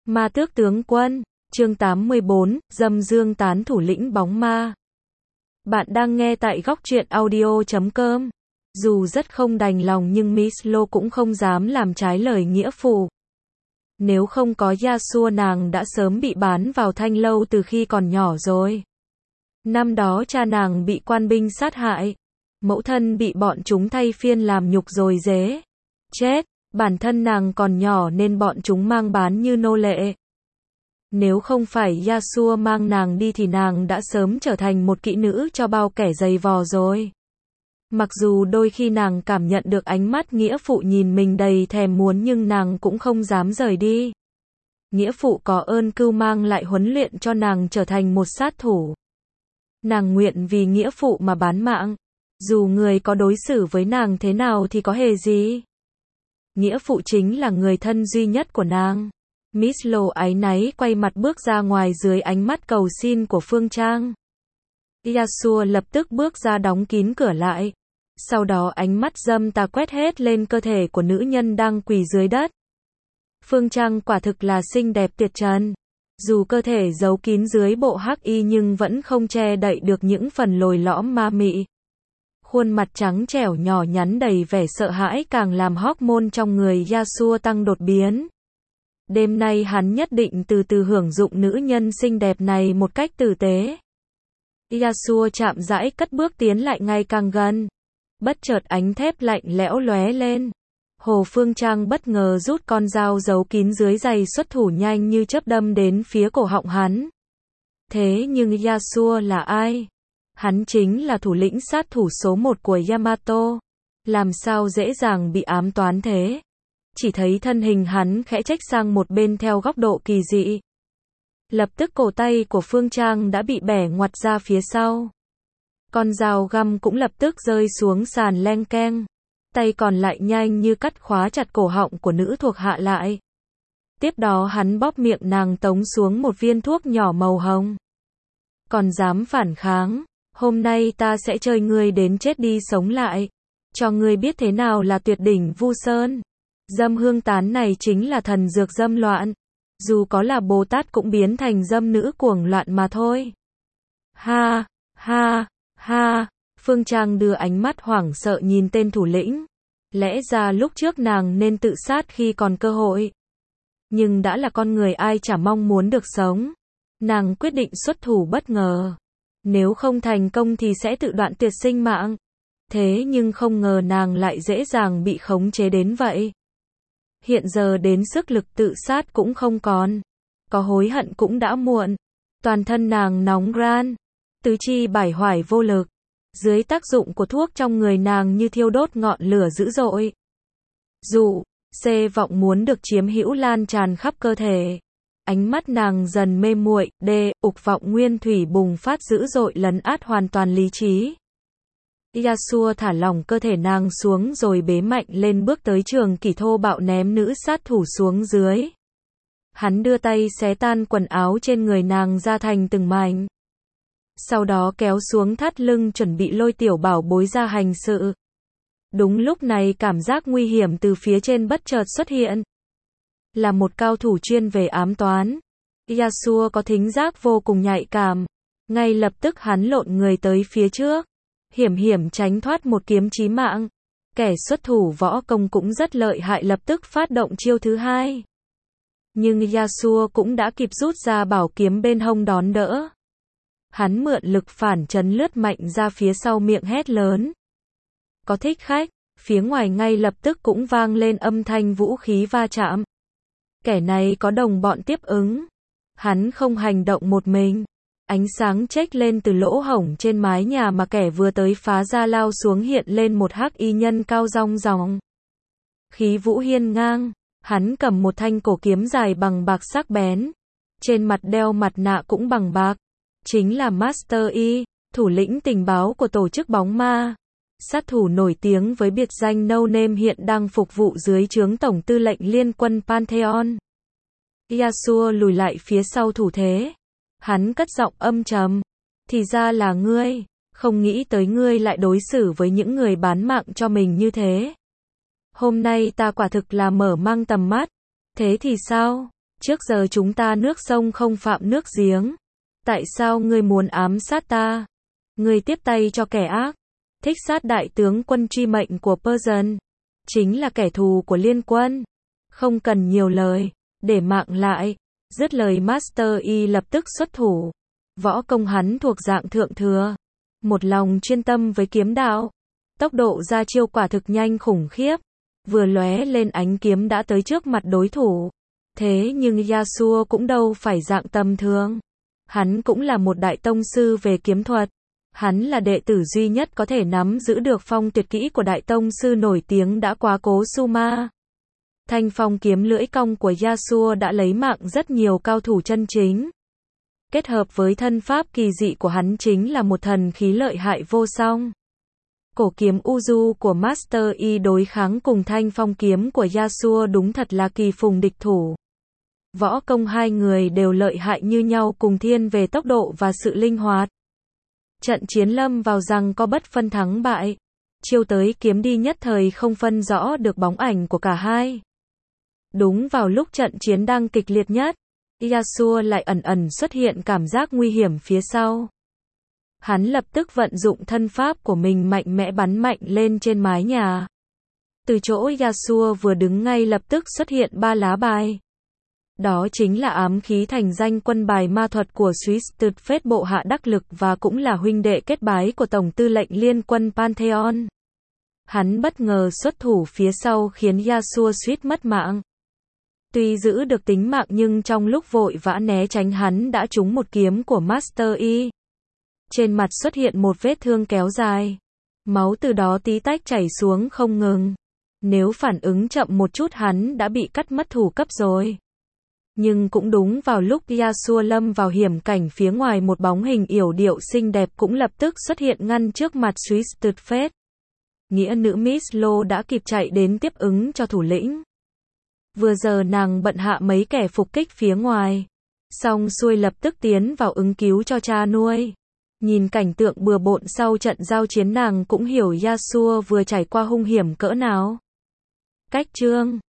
Ma Tước tướng quân, chương 84, Dâm Dương tán thủ lĩnh bóng ma. Bạn đang nghe tại góc truyện audio.com. Dù rất không đành lòng nhưng Miss Lo cũng không dám làm trái lời nghĩa phụ. Nếu không có Yasuo nàng đã sớm bị bán vào thanh lâu từ khi còn nhỏ rồi. Năm đó cha nàng bị quan binh sát hại. Mẫu thân bị bọn chúng thay phiên làm nhục rồi dễ chết. Bản thân nàng còn nhỏ nên bọn chúng mang bán như nô lệ. Nếu không phải Yasuo mang nàng đi thì nàng đã sớm trở thành một kỹ nữ cho bao kẻ giày vò rồi. Mặc dù đôi khi nàng cảm nhận được ánh mắt nghĩa phụ nhìn mình đầy thèm muốn nhưng nàng cũng không dám rời đi. Nghĩa phụ có ơn cưu mang lại huấn luyện cho nàng trở thành một sát thủ. Nàng nguyện vì nghĩa phụ mà bán mạng. Dù người có đối xử với nàng thế nào thì có hề gì. Nghĩa phụ chính là người thân duy nhất của nàng. Miss Lo áy náy quay mặt bước ra ngoài dưới ánh mắt cầu xin của Phương Trang. Yasuo lập tức bước ra đóng kín cửa lại. Sau đó ánh mắt dâm tà quét hết lên cơ thể của nữ nhân đang quỳ dưới đất. Phương Trang quả thực là xinh đẹp tuyệt trần. Dù cơ thể giấu kín dưới bộ hắc y nhưng vẫn không che đậy được những phần lồi lõm ma mị. Khuôn mặt trắng trẻo nhỏ nhắn đầy vẻ sợ hãi càng làm hormone trong người Yasuo tăng đột biến. Đêm nay hắn nhất định từ từ hưởng dụng nữ nhân xinh đẹp này một cách tử tế. Yasuo chậm rãi cất bước tiến lại ngày càng gần. Bất chợt ánh thép lạnh lẽo lóe lên. Hồ Phương Trang bất ngờ rút con dao giấu kín dưới giày xuất thủ nhanh như chớp đâm đến phía cổ họng hắn. Thế nhưng Yasuo là ai? Hắn chính là thủ lĩnh sát thủ số 1 của Yamato. Làm sao dễ dàng bị ám toán thế? Chỉ thấy thân hình hắn khẽ chếch sang một bên theo góc độ kỳ dị. Lập tức cổ tay của Phương Trang đã bị bẻ ngoặt ra phía sau. Con dao găm cũng lập tức rơi xuống sàn leng keng. Tay còn lại nhanh như cắt khóa chặt cổ họng của nữ thuộc hạ lại. Tiếp đó hắn bóp miệng nàng tống xuống một viên thuốc nhỏ màu hồng. Còn dám phản kháng, hôm nay ta sẽ chơi ngươi đến chết đi sống lại. Cho ngươi biết thế nào là tuyệt đỉnh Vu Sơn. Dâm hương tán này chính là thần dược dâm loạn. Dù có là Bồ Tát cũng biến thành dâm nữ cuồng loạn mà thôi. Ha, ha, ha. Phương Trang đưa ánh mắt hoảng sợ nhìn tên thủ lĩnh. Lẽ ra lúc trước nàng nên tự sát khi còn cơ hội. Nhưng đã là con người ai chả mong muốn được sống. Nàng quyết định xuất thủ bất ngờ. Nếu không thành công thì sẽ tự đoạn tuyệt sinh mạng. Thế nhưng không ngờ nàng lại dễ dàng bị khống chế đến vậy. Hiện giờ đến sức lực tự sát cũng không còn. Có hối hận cũng đã muộn. Toàn thân nàng nóng ran. Tứ chi bải hoài vô lực. Dưới tác dụng của thuốc trong người nàng như thiêu đốt ngọn lửa dữ dội. Dụ, vọng muốn được chiếm hữu lan tràn khắp cơ thể. Ánh mắt nàng dần mê muội, ục vọng nguyên thủy bùng phát dữ dội lấn át hoàn toàn lý trí. Yasuo thả lỏng cơ thể nàng xuống rồi bế mạnh lên bước tới trường kỷ thô bạo ném nữ sát thủ xuống dưới. Hắn đưa tay xé tan quần áo trên người nàng ra thành từng mảnh. Sau đó kéo xuống thắt lưng chuẩn bị lôi tiểu bảo bối ra hành sự. Đúng lúc này cảm giác nguy hiểm từ phía trên bất chợt xuất hiện. Là một cao thủ chuyên về ám toán. Yasuo có thính giác vô cùng nhạy cảm. Ngay lập tức hắn lộn người tới phía trước. Hiểm hiểm tránh thoát một kiếm chí mạng. Kẻ xuất thủ võ công cũng rất lợi hại lập tức phát động chiêu thứ hai. Nhưng Yasuo cũng đã kịp rút ra bảo kiếm bên hông đón đỡ. Hắn mượn lực phản chấn lướt mạnh ra phía sau miệng hét lớn. Có thích khách, phía ngoài ngay lập tức cũng vang lên âm thanh vũ khí va chạm. Kẻ này có đồng bọn tiếp ứng. Hắn không hành động một mình. Ánh sáng chếch lên từ lỗ hổng trên mái nhà mà kẻ vừa tới phá ra lao xuống hiện lên một hắc y nhân cao rong ròng. Khí vũ hiên ngang, hắn cầm một thanh cổ kiếm dài bằng bạc sắc bén. Trên mặt đeo mặt nạ cũng bằng bạc. Chính là Master Y, thủ lĩnh tình báo của tổ chức bóng ma. Sát thủ nổi tiếng với biệt danh No Name hiện đang phục vụ dưới trướng tổng tư lệnh liên quân Pantheon. Yasuo lùi lại phía sau thủ thế. Hắn cất giọng âm trầm. Thì ra là ngươi, không nghĩ tới ngươi lại đối xử với những người bán mạng cho mình như thế. Hôm nay ta quả thực là mở mang tầm mắt. Thế thì sao? Trước giờ chúng ta nước sông không phạm nước giếng. Tại sao ngươi muốn ám sát ta? Ngươi tiếp tay cho kẻ ác. Thích sát đại tướng quân truy mệnh của Persian. Chính là kẻ thù của liên quân. Không cần nhiều lời. Để mạng lại. Dứt lời Master Yi lập tức xuất thủ. Võ công hắn thuộc dạng thượng thừa. Một lòng chuyên tâm với kiếm đạo. Tốc độ ra chiêu quả thực nhanh khủng khiếp. Vừa lóe lên ánh kiếm đã tới trước mặt đối thủ. Thế nhưng Yasuo cũng đâu phải dạng tầm thường. Hắn cũng là một đại tông sư về kiếm thuật. Hắn là đệ tử duy nhất có thể nắm giữ được phong tuyệt kỹ của đại tông sư nổi tiếng đã quá cố Suma. Thanh phong kiếm lưỡi cong của Yasuo đã lấy mạng rất nhiều cao thủ chân chính. Kết hợp với thân pháp kỳ dị của hắn chính là một thần khí lợi hại vô song. Cổ kiếm Uju của Master Yi đối kháng cùng thanh phong kiếm của Yasuo đúng thật là kỳ phùng địch thủ. Võ công hai người đều lợi hại như nhau cùng thiên về tốc độ và sự linh hoạt. Trận chiến lâm vào rằng có bất phân thắng bại. Chiêu tới kiếm đi nhất thời không phân rõ được bóng ảnh của cả hai. Đúng vào lúc trận chiến đang kịch liệt nhất, Yasuo lại ẩn ẩn xuất hiện cảm giác nguy hiểm phía sau. Hắn lập tức vận dụng thân pháp của mình mạnh mẽ bắn mạnh lên trên mái nhà. Từ chỗ Yasuo vừa đứng ngay lập tức xuất hiện 3 lá bài. Đó chính là ám khí thành danh quân bài ma thuật của Twisted Fate bộ hạ đắc lực và cũng là huynh đệ kết bái của Tổng tư lệnh liên quân Pantheon. Hắn bất ngờ xuất thủ phía sau khiến Yasuo suýt mất mạng. Tuy giữ được tính mạng nhưng trong lúc vội vã né tránh hắn đã trúng một kiếm của Master Yi. Trên mặt xuất hiện một vết thương kéo dài. Máu từ đó tí tách chảy xuống không ngừng. Nếu phản ứng chậm một chút hắn đã bị cắt mất thủ cấp rồi. Nhưng cũng đúng vào lúc Yasuo lâm vào hiểm cảnh phía ngoài một bóng hình yểu điệu xinh đẹp cũng lập tức xuất hiện ngăn trước mặt Twisted Fate. Nghĩa nữ Miss Lo đã kịp chạy đến tiếp ứng cho thủ lĩnh. Vừa giờ nàng bận hạ mấy kẻ phục kích phía ngoài. Xong xuôi lập tức tiến vào ứng cứu cho cha nuôi. Nhìn cảnh tượng bừa bộn sau trận giao chiến nàng cũng hiểu Yasuo vừa trải qua hung hiểm cỡ nào. Cách chương